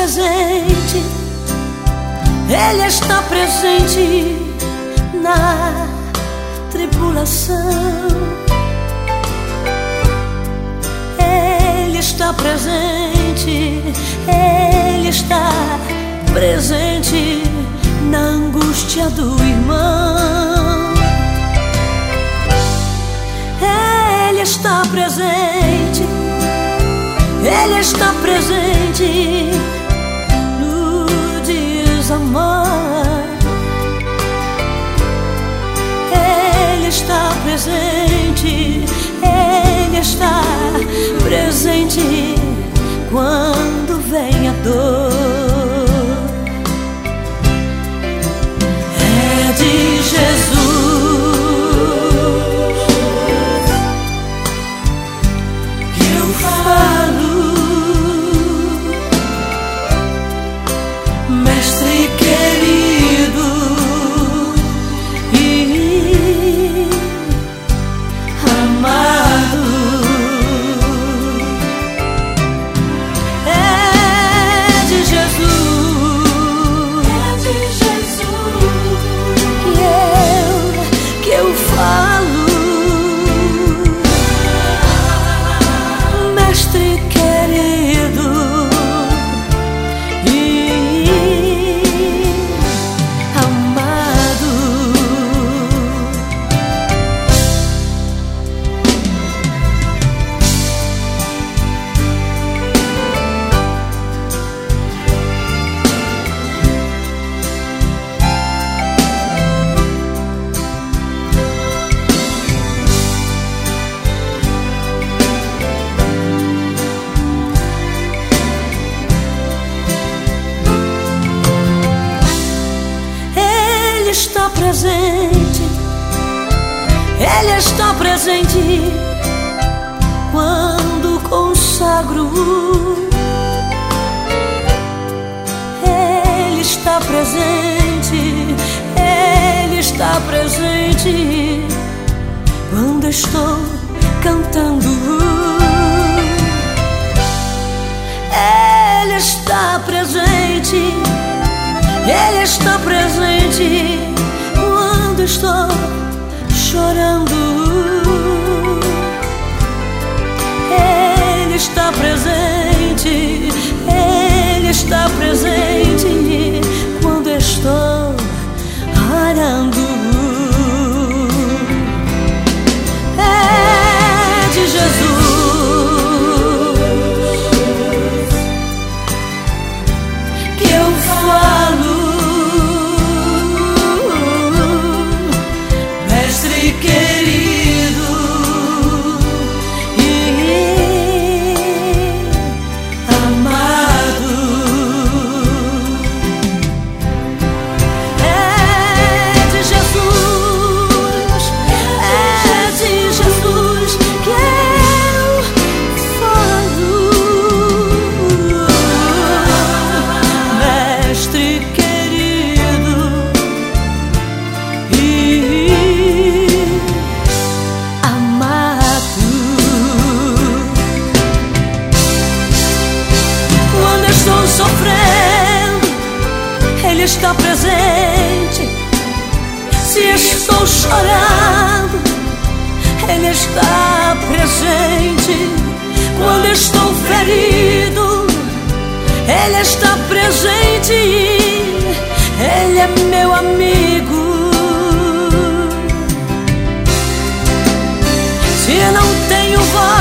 presente, Ele está presente na tribulação. Ele está presente, Ele está presente na angústia do irmão. Ele está presente, Ele está presente no desamor. Ele está presente, Ele está presente quando vem a dor. É de Jesus que eu falo, Mestre querido e amado. É de Jesus que eu falo, Mestre querido e amado. Ele está presente, Ele está presente quando consagro. Ele está presente, Ele está presente quando estou cantando. Ele está presente, Ele está presente quando estou chorando. Ele está presente, Ele está presente quando estou arando. É de Jesus que eu falo, Mestre querido e amado. É de Jesus que eu falo, Mestre querido e amado. Quando estou sofrendo, Ele está presente. Se estou chorando, Ele está presente. Quando estou ferido, Ele está presente. Ele é meu amigo. Se não tenho voz,